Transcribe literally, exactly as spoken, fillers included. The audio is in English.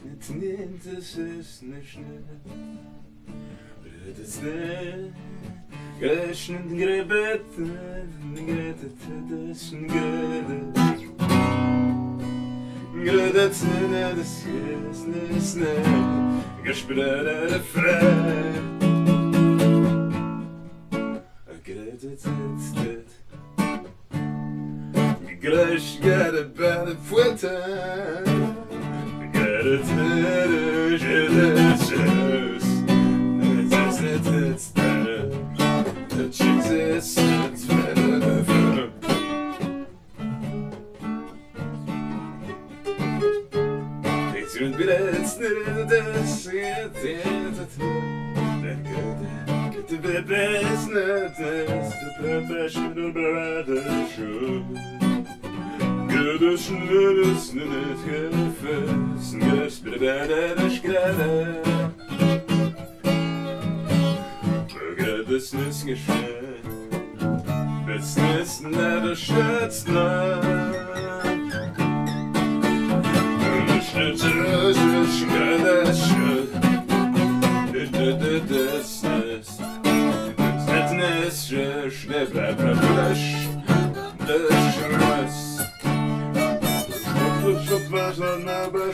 Grešnet gribēt, gribēt, gribēt, gribēt, Greš gare bere fuerte Gare tere jedes Netzes The Jesus it's better It's good bilets nedes It's The bebes nedes The professional brothers Gödüş nürüs nünet gefes Göz bir bedeş gele Gödüş nüs geschet Bis nüs nede schätzne Gödüş nüs nüs gödüş Gödüş nüs Net nüs nüs Ne bre bre bleş Bleş nüs Çok fazla ne